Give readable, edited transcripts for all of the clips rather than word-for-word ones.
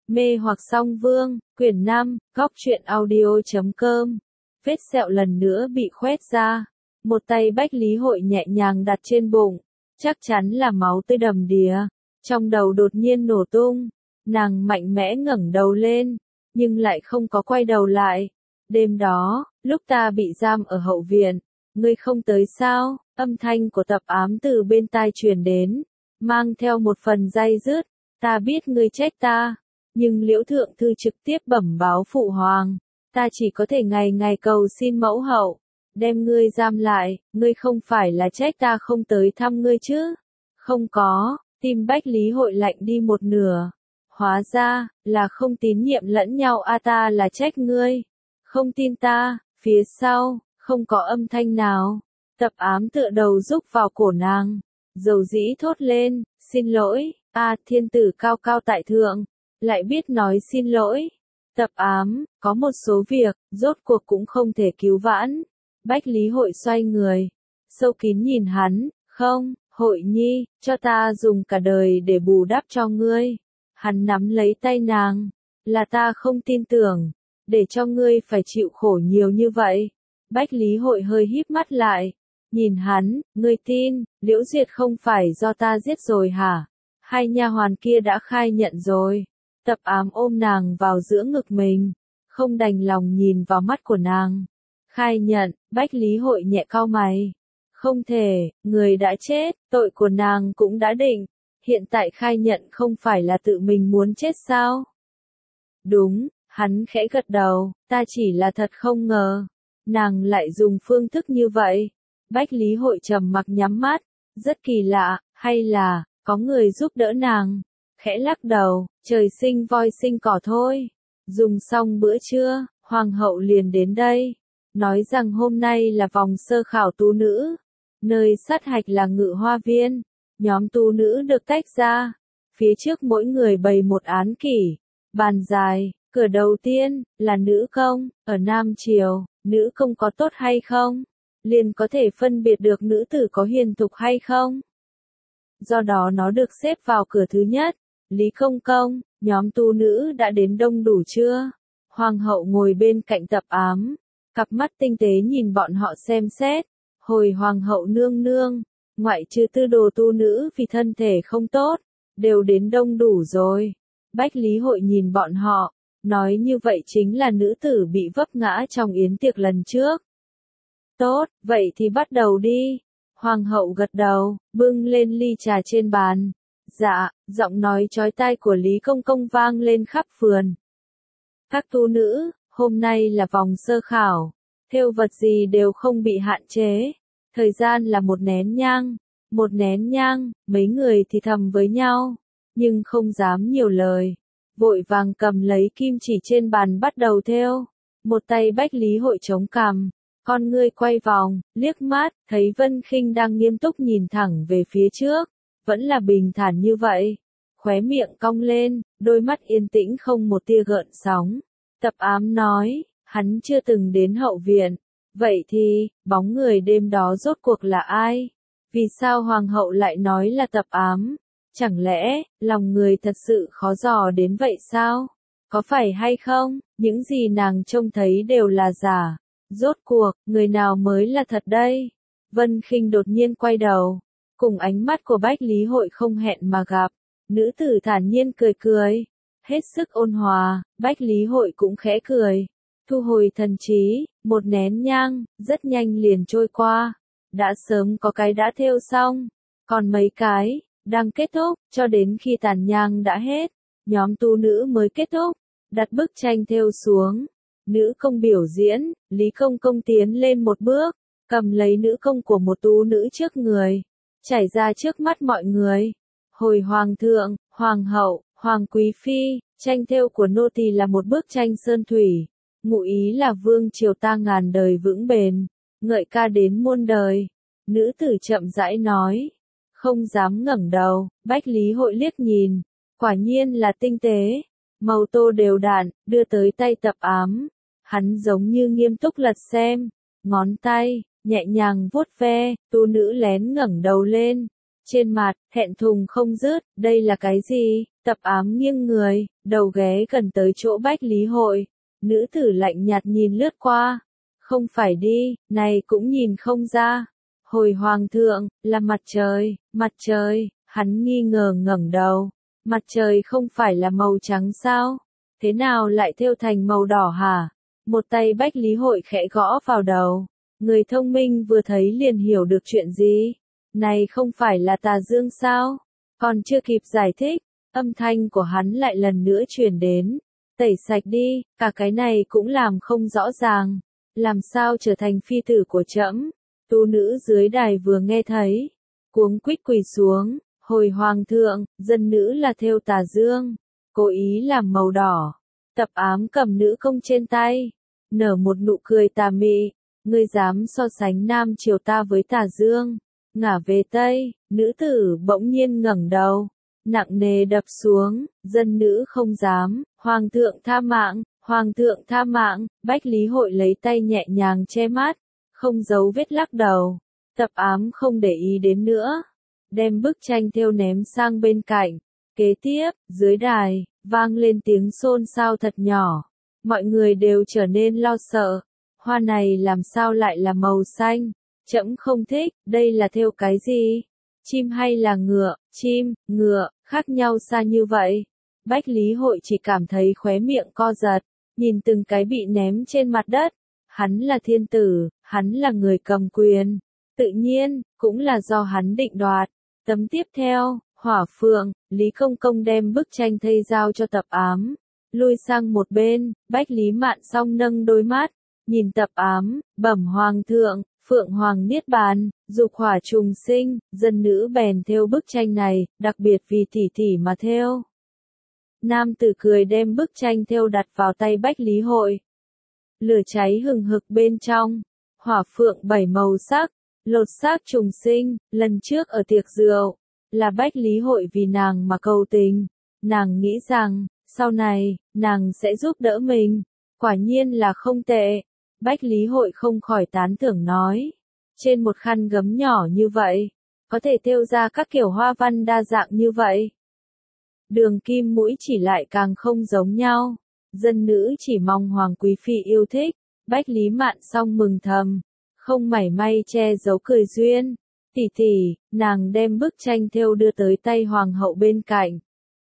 Mê hoặc song vương, quyển 5, góc truyện audio.com. Vết sẹo lần nữa bị khoét ra. Một tay Bách Lý Hội nhẹ nhàng đặt trên bụng. Chắc chắn là máu tươi đầm đìa. Trong đầu đột nhiên nổ tung. Nàng mạnh mẽ ngẩng đầu lên, nhưng lại không có quay đầu lại. Đêm đó, lúc ta bị giam ở hậu viện, ngươi không tới sao? Âm thanh của Tập Ám từ bên tai truyền đến, mang theo một phần day dứt. Ta biết ngươi trách ta, nhưng Liễu Thượng Thư trực tiếp bẩm báo phụ hoàng, ta chỉ có thể ngày ngày cầu xin mẫu hậu, đem ngươi giam lại, ngươi không phải là trách ta không tới thăm ngươi chứ? Không có, tim Bách Lý Hội lạnh đi một nửa. Hóa ra, là không tín nhiệm lẫn nhau ta là trách ngươi. Không tin ta, phía sau, không có âm thanh nào. Tập Ám tựa đầu rúc vào cổ nàng, dầu dĩ thốt lên, xin lỗi, thiên tử cao cao tại thượng, lại biết nói xin lỗi. Tập Ám, có một số việc, rốt cuộc cũng không thể cứu vãn. Bách Lý Hội xoay người, sâu kín nhìn hắn, không, Hội nhi, cho ta dùng cả đời để bù đắp cho ngươi. Hắn nắm lấy tay nàng, là ta không tin tưởng, để cho ngươi phải chịu khổ nhiều như vậy. Bách Lý Hội hơi híp mắt lại, nhìn hắn, ngươi tin, Liễu Duyệt không phải do ta giết rồi hả? Hai nha hoàn kia đã khai nhận rồi. Tập Ám ôm nàng vào giữa ngực mình, không đành lòng nhìn vào mắt của nàng. Khai nhận, Bách Lý Hội nhẹ cau mày. Không thể, người đã chết, tội của nàng cũng đã định. Hiện tại khai nhận không phải là tự mình muốn chết sao? Đúng, hắn khẽ gật đầu, ta chỉ là thật không ngờ. Nàng lại dùng phương thức như vậy. Bách Lý Hội trầm mặc nhắm mắt, rất kỳ lạ, hay là, có người giúp đỡ nàng. Khẽ lắc đầu, trời sinh voi sinh cỏ thôi. Dùng xong bữa trưa, hoàng hậu liền đến đây. Nói rằng hôm nay là vòng sơ khảo tú nữ. Nơi sát hạch là Ngự Hoa Viên. Nhóm tú nữ được tách ra. Phía trước mỗi người bày một án kỷ. Bàn dài, cửa đầu tiên, là nữ công. Ở Nam Triều, nữ công có tốt hay không? Liền có thể phân biệt được nữ tử có hiền thục hay không? Do đó nó được xếp vào cửa thứ nhất. Lý Công Công, nhóm tu nữ đã đến đông đủ chưa? Hoàng hậu ngồi bên cạnh Tập Ám, cặp mắt tinh tế nhìn bọn họ xem xét. Hồi hoàng hậu nương nương, ngoại trừ tư đồ tu nữ vì thân thể không tốt, đều đến đông đủ rồi. Bách Lý Hội nhìn bọn họ, nói như vậy chính là nữ tử bị vấp ngã trong yến tiệc lần trước. Tốt, vậy thì bắt đầu đi. Hoàng hậu gật đầu, bưng lên ly trà trên bàn. Dạ, giọng nói chói tai của Lý Công Công vang lên khắp phườn. Các tu nữ, hôm nay là vòng sơ khảo. Thêu vật gì đều không bị hạn chế. Thời gian là một nén nhang. Một nén nhang, mấy người thì thầm với nhau. Nhưng không dám nhiều lời. Vội vàng cầm lấy kim chỉ trên bàn bắt đầu thêu. Một tay Bách Lý Hội chống cằm. Con ngươi quay vòng, liếc mắt, thấy Vân Khinh đang nghiêm túc nhìn thẳng về phía trước. Vẫn là bình thản như vậy. Khóe miệng cong lên, đôi mắt yên tĩnh không một tia gợn sóng. Tập Ám nói, hắn chưa từng đến hậu viện. Vậy thì, bóng người đêm đó rốt cuộc là ai? Vì sao hoàng hậu lại nói là Tập Ám? Chẳng lẽ, lòng người thật sự khó dò đến vậy sao? Có phải hay không, những gì nàng trông thấy đều là giả. Rốt cuộc, người nào mới là thật đây? Vân Khinh đột nhiên quay đầu. Cùng ánh mắt của Bách Lý Hội không hẹn mà gặp. Nữ tử thản nhiên cười cười. Hết sức ôn hòa, Bách Lý Hội cũng khẽ cười. Thu hồi thần trí, một nén nhang, rất nhanh liền trôi qua. Đã sớm có cái đã thêu xong. Còn mấy cái, đang kết thúc, cho đến khi tàn nhang đã hết. Nhóm tu nữ mới kết thúc. Đặt bức tranh thêu xuống. Nữ công biểu diễn, Lý Công Công tiến lên một bước. Cầm lấy nữ công của một tú nữ trước người. Chảy ra trước mắt mọi người. Hồi hoàng thượng, hoàng hậu, hoàng quý phi, tranh thêu của nô tỳ là một bức tranh sơn thủy. Ngụ ý là vương triều ta ngàn đời vững bền, ngợi ca đến muôn đời. Nữ tử chậm rãi nói. Không dám ngẩng đầu, Bách Lý Hội liếc nhìn. Quả nhiên là tinh tế. Màu tô đều đặn, đưa tới tay Tập Ám. Hắn giống như nghiêm túc lật xem. Ngón tay, nhẹ nhàng vuốt ve, tu nữ lén ngẩng đầu lên. Trên mặt, thẹn thùng không dứt, đây là cái gì? Tập ám nghiêng người, đầu ghé gần tới chỗ Bách Lý Hội. Nữ tử lạnh nhạt nhìn lướt qua. Không phải đi, này cũng nhìn không ra. Hồi hoàng thượng, là mặt trời, hắn nghi ngờ ngẩng đầu. Mặt trời không phải là màu trắng sao? Thế nào lại thêu thành màu đỏ hả? Một tay Bách Lý Hội khẽ gõ vào đầu. Người thông minh vừa thấy liền hiểu được chuyện gì. Này không phải là tà dương sao? Còn chưa kịp giải thích, âm thanh của hắn lại lần nữa truyền đến. Tẩy sạch đi, cả cái này cũng làm không rõ ràng. Làm sao trở thành phi tử của trẫm? Tu nữ dưới đài vừa nghe thấy, cuống quýt quỳ xuống. Hồi hoàng thượng, dân nữ là thêu tà dương, cố ý làm màu đỏ. Tập ám cầm nữ công trên tay, nở một nụ cười tà mị. Ngươi dám so sánh nam triều ta với tà dương? Ngả về tây, nữ tử bỗng nhiên ngẩng đầu, nặng nề đập xuống. Dân nữ không dám. Hoàng thượng tha mạng, hoàng thượng tha mạng. Bách Lý Hội lấy tay nhẹ nhàng che mắt, không giấu vết lắc đầu. Tập ám không để ý đến nữa, đem bức tranh thêu ném sang bên cạnh. Kế tiếp, dưới đài, vang lên tiếng xôn xao thật nhỏ. Mọi người đều trở nên lo sợ. Hoa này làm sao lại là màu xanh? Trẫm không thích, đây là thêu cái gì? Chim hay là ngựa? Chim, ngựa, khác nhau xa như vậy. Bách Lý Hội chỉ cảm thấy khóe miệng co giật, nhìn từng cái bị ném trên mặt đất. Hắn là thiên tử, hắn là người cầm quyền. Tự nhiên, cũng là do hắn định đoạt. Tấm tiếp theo, Hỏa Phượng, Lý Công Công đem bức tranh thây giao cho Tập ám. Lui sang một bên, Bách Lý Mạn Song nâng đôi mắt, nhìn Tập ám, bẩm hoàng thượng, Phượng Hoàng Niết Bàn, dục hỏa trùng sinh, dân nữ bèn thêu bức tranh này, đặc biệt vì tỷ tỷ mà thêu. Nam tử cười đem bức tranh thêu đặt vào tay Bách Lý Hội. Lửa cháy hừng hực bên trong, hỏa phượng 7 màu sắc, lột xác trùng sinh. Lần trước ở tiệc rượu, là Bách Lý Hội vì nàng mà cầu tình. Nàng nghĩ rằng, sau này, nàng sẽ giúp đỡ mình. Quả nhiên là không tệ. Bách Lý Hội không khỏi tán thưởng nói. Trên một khăn gấm nhỏ như vậy, có thể thêu ra các kiểu hoa văn đa dạng như vậy. Đường kim mũi chỉ lại càng không giống nhau. Dân nữ chỉ mong Hoàng Quý Phi yêu thích. Bách Lý Mạn Song mừng thầm, không mảy may che giấu cười duyên. Tỷ tỷ, nàng đem bức tranh thêu đưa tới tay Hoàng hậu bên cạnh.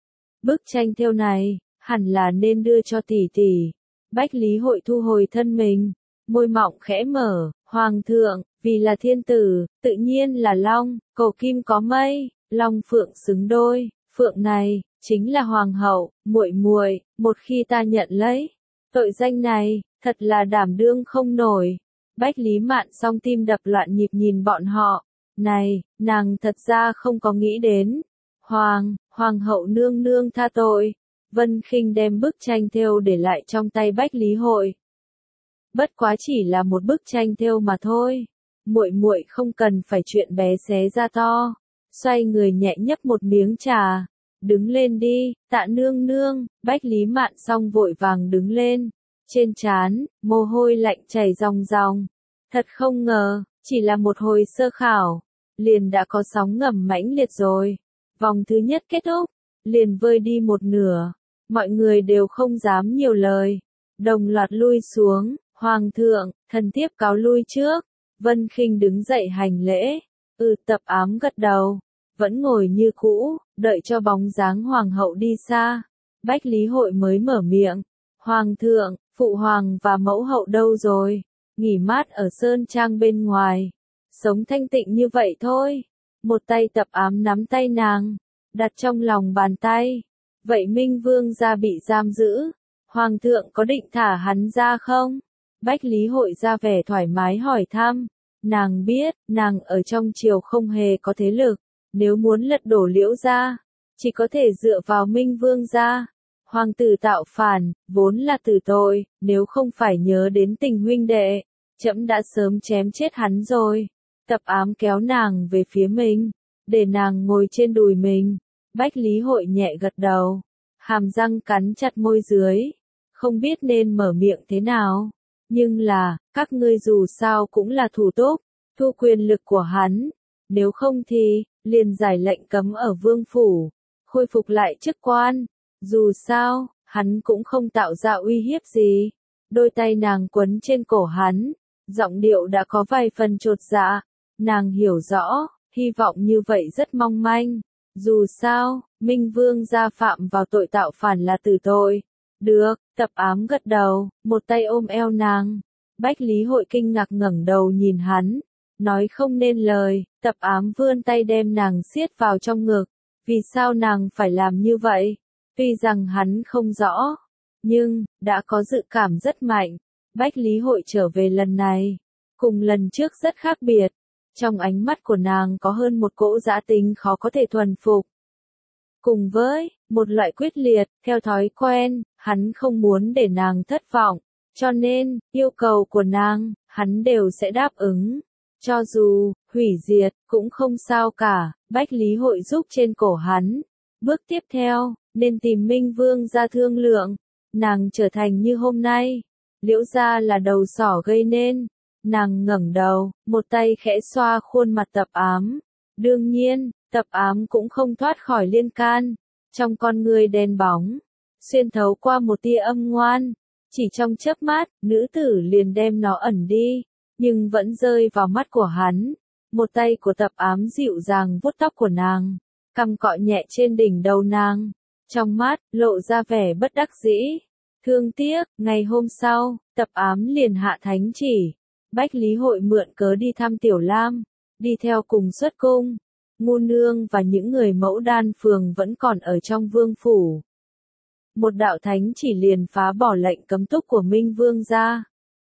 Bức tranh thêu này, hẳn là nên đưa cho tỷ tỷ. Bách Lý Hội thu hồi thân mình, môi mọng khẽ mở. Hoàng thượng, vì là thiên tử, tự nhiên là long, cổ kim có mây, long phượng xứng đôi. Phượng này chính là hoàng hậu, muội muội. Một khi ta nhận lấy tội danh này, thật là đảm đương không nổi. Bách Lý Mạn Song tim đập loạn nhịp nhìn bọn họ. Này, nàng thật ra không có nghĩ đến. Hoàng hậu nương nương tha tội. Vân Khinh đem bức tranh thêu để lại trong tay Bách Lý Hội. Bất quá chỉ là một bức tranh thêu mà thôi. Muội muội không cần phải chuyện bé xé ra to. Xoay người nhẹ nhấp một miếng trà. Đứng lên đi, Tạ nương nương. Bách Lý Mạn Song vội vàng đứng lên. Trên trán, mồ hôi lạnh chảy ròng ròng. Thật không ngờ, chỉ là một hồi sơ khảo, liền đã có sóng ngầm mãnh liệt rồi. Vòng thứ nhất kết thúc, liền vơi đi một nửa. Mọi người đều không dám nhiều lời, đồng loạt lui xuống. Hoàng thượng, thần thiếp cáo lui trước. Vân Khinh đứng dậy hành lễ. Tập ám gật đầu, vẫn ngồi như cũ, đợi cho bóng dáng hoàng hậu đi xa. Bách Lý Hội mới mở miệng. Hoàng thượng, phụ hoàng và mẫu hậu đâu rồi? Nghỉ mát ở sơn trang bên ngoài. Sống thanh tịnh như vậy thôi. Một tay Tập ám nắm tay nàng, đặt trong lòng bàn tay. Vậy Minh Vương gia bị giam giữ, Hoàng thượng có định thả hắn ra không? Bách Lý Hội ra vẻ thoải mái hỏi thăm. Nàng biết, nàng ở trong triều không hề có thế lực. Nếu muốn lật đổ Liễu gia, chỉ có thể dựa vào Minh Vương gia. Hoàng tử tạo phản, vốn là tử tội, nếu không phải nhớ đến tình huynh đệ, trẫm đã sớm chém chết hắn rồi. Tập ám kéo nàng về phía mình, để nàng ngồi trên đùi mình. Bách Lý Hội nhẹ gật đầu, hàm răng cắn chặt môi dưới, không biết nên mở miệng thế nào. Nhưng là, các ngươi dù sao cũng là thủ túc, thu quyền lực của hắn. Nếu không thì, liền giải lệnh cấm ở vương phủ. khôi phục lại chức quan. Dù sao, hắn cũng không tạo ra uy hiếp gì. Đôi tay nàng quấn trên cổ hắn, giọng điệu đã có vài phần chột dạ. Nàng hiểu rõ, hy vọng như vậy rất mong manh. Dù sao, Minh Vương gia phạm vào tội tạo phản là tử tội. Được, Tập Ám gật đầu, một tay ôm eo nàng. Bách Lý Hội kinh ngạc ngẩng đầu nhìn hắn, nói không nên lời. Tập Ám vươn tay đem nàng siết vào trong ngực. Vì sao nàng phải làm như vậy? Tuy rằng hắn không rõ, nhưng đã có dự cảm rất mạnh. Bách Lý Hội trở về lần này, cùng lần trước rất khác biệt. Trong ánh mắt của nàng có hơn một cỗ dã tính khó có thể thuần phục. Cùng với một loại quyết liệt, theo thói quen, hắn không muốn để nàng thất vọng, cho nên, yêu cầu của nàng, hắn đều sẽ đáp ứng. Cho dù, hủy diệt, cũng không sao cả. Bách Lý Hội giúp trên cổ hắn. Bước tiếp theo, nên tìm Minh Vương ra thương lượng. Nàng trở thành như hôm nay. Liễu gia là đầu sỏ gây nên. Nàng ngẩng đầu, một tay khẽ xoa khuôn mặt Tập Ám. Đương nhiên, Tập Ám cũng không thoát khỏi liên can. Trong con người đen bóng, xuyên thấu qua một tia âm ngoan. Chỉ trong chớp mắt, nữ tử liền đem nó ẩn đi, nhưng vẫn rơi vào mắt của hắn. Một tay của Tập Ám dịu dàng vuốt tóc của nàng, cằm cọ nhẹ trên đỉnh đầu nàng. Trong mắt, lộ ra vẻ bất đắc dĩ. Thương tiếc, ngày hôm sau, Tập Ám liền hạ thánh chỉ. Bách Lý Hội mượn cớ đi thăm Tiểu Lam, đi theo cùng xuất cung. Ngu nương và những người mẫu đan phường vẫn còn ở trong vương phủ. Một đạo thánh chỉ liền phá bỏ lệnh cấm túc của Minh Vương gia,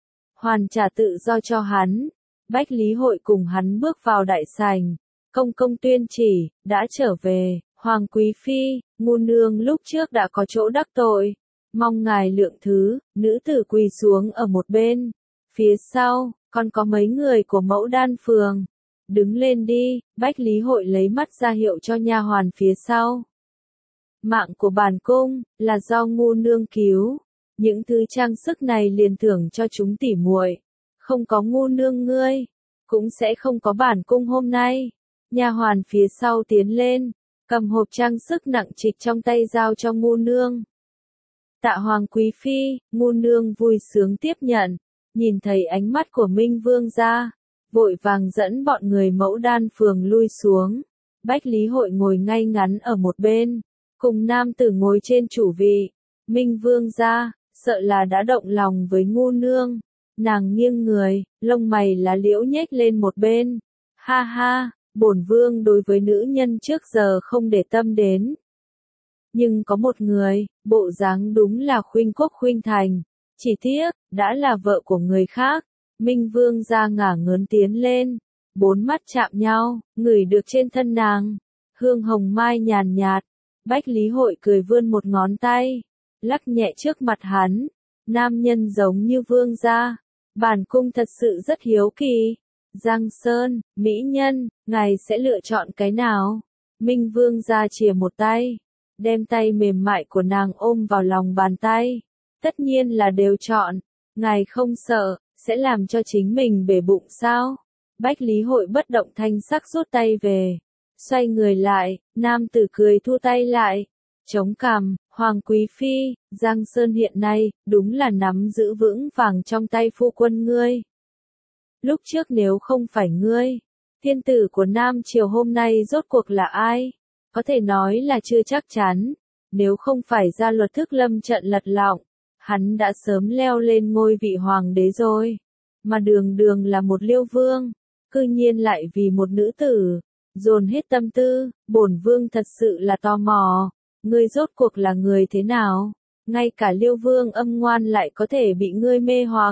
hoàn trả tự do cho hắn. Bách Lý Hội cùng hắn bước vào đại sảnh. Công công tuyên chỉ, đã trở về. Hoàng quý phi, ngu nương lúc trước đã có chỗ đắc tội, mong ngài lượng thứ. Nữ tử quỳ xuống ở một bên. Phía sau, còn có mấy người của mẫu đan phường. Đứng lên đi. Bách Lý Hội lấy mắt ra hiệu cho nha hoàn phía sau. Mạng của bản cung là do ngu nương cứu. Những thứ trang sức này liền thưởng cho chúng tỉ muội. Không có ngu nương ngươi, cũng sẽ không có bản cung hôm nay. Nha hoàn phía sau tiến lên, cầm hộp trang sức nặng trịch trong tay giao cho ngu nương. Tạ Hoàng quý phi, ngu nương vui sướng tiếp nhận. Nhìn thấy ánh mắt của Minh Vương gia, vội vàng dẫn bọn người mẫu đan phường lui xuống. Bách Lý Hội ngồi ngay ngắn ở một bên, cùng nam tử ngồi trên chủ vị. Minh Vương gia, sợ là đã động lòng với ngu nương. Nàng nghiêng người, lông mày lá liễu nhếch lên một bên. Ha ha, bổn vương đối với nữ nhân trước giờ không để tâm đến. Nhưng có một người, bộ dáng đúng là khuynh quốc khuynh thành. Chỉ tiếc, đã là vợ của người khác. Minh Vương gia ngả ngớn tiến lên. Bốn mắt chạm nhau, ngửi được trên thân nàng. Hương hồng mai nhàn nhạt. Bách Lý Hội cười vươn một ngón tay, lắc nhẹ trước mặt hắn. Nam nhân giống như vương gia. Bản cung thật sự rất hiếu kỳ. Giang Sơn, mỹ nhân, ngài sẽ lựa chọn cái nào? Minh Vương gia chìa một tay, đem tay mềm mại của nàng ôm vào lòng bàn tay. Tất nhiên là đều chọn. Ngài không sợ, sẽ làm cho chính mình bể bụng sao? Bách Lý Hội bất động thanh sắc rút tay về. Xoay người lại, nam tử cười thu tay lại. Chống cằm, Hoàng quý phi, Giang Sơn hiện nay, đúng là nắm giữ vững vàng trong tay phu quân ngươi. Lúc trước nếu không phải ngươi, thiên tử của Nam Triều hôm nay rốt cuộc là ai? Có thể nói là chưa chắc chắn. Nếu không phải ra luật thức lâm trận lật lọng, hắn đã sớm leo lên ngôi vị hoàng đế rồi. Mà đường đường là một liêu vương, cư nhiên lại vì một nữ tử, dồn hết tâm tư. Bổn vương thật sự là tò mò, ngươi rốt cuộc là người thế nào? Ngay cả liêu vương âm ngoan lại có thể bị ngươi mê hoặc.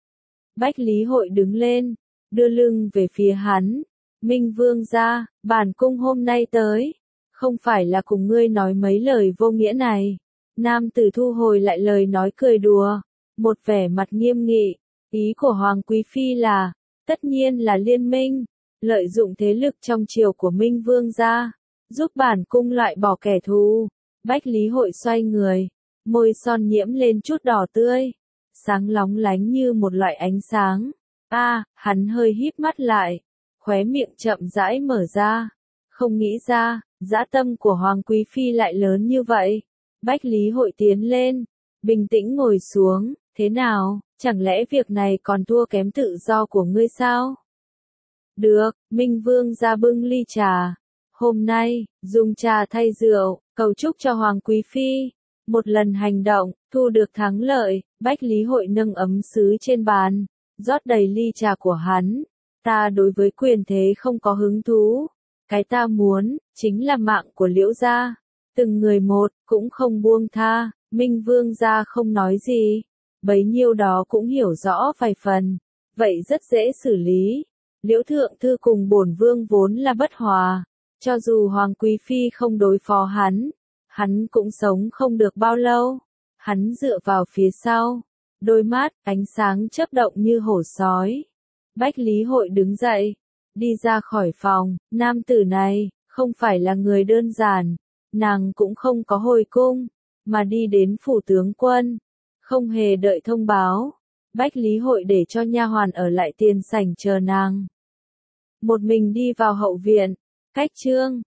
Bách Lý Hội đứng lên, đưa lưng về phía hắn. Minh Vương gia, bản cung hôm nay tới, không phải là cùng ngươi nói mấy lời vô nghĩa này. Nam tử thu hồi lại lời nói cười đùa, một vẻ mặt nghiêm nghị. Ý của Hoàng quý phi là, tất nhiên là liên minh, lợi dụng thế lực trong triều của Minh Vương gia, giúp bản cung loại bỏ kẻ thù. Bách Lý Hội xoay người, môi son nhiễm lên chút đỏ tươi, sáng lóng lánh như một loại ánh sáng. Hắn hơi híp mắt lại, khóe miệng chậm rãi mở ra. không nghĩ ra, dã tâm của Hoàng Quý Phi lại lớn như vậy. Bách Lý Hội tiến lên, bình tĩnh ngồi xuống, thế nào, chẳng lẽ việc này còn thua kém tự do của ngươi sao? Được, Minh Vương ra bưng ly trà. Hôm nay, dùng trà thay rượu, cầu chúc cho Hoàng Quý Phi. Một lần hành động, thu được thắng lợi, Bách Lý Hội nâng ấm sứ trên bàn, rót đầy ly trà của hắn. Ta đối với quyền thế không có hứng thú. Cái ta muốn, chính là mạng của Liễu gia. Từng người một, cũng không buông tha, Minh Vương gia không nói gì. Bấy nhiêu đó cũng hiểu rõ vài phần. Vậy rất dễ xử lý. Liễu Thượng Thư cùng bổn vương vốn là bất hòa. Cho dù Hoàng Quý Phi không đối phó hắn cũng sống không được bao lâu. Hắn dựa vào phía sau. Đôi mắt, ánh sáng chớp động như hổ sói. Bách Lý Hội đứng dậy. Đi ra khỏi phòng, nam tử này, không phải là người đơn giản. Nàng cũng không có hồi cung, mà đi đến phủ tướng quân. Không hề đợi thông báo. Bách Lý Hội để cho nha hoàn ở lại tiền sảnh chờ nàng. Một mình đi vào hậu viện. Cách chương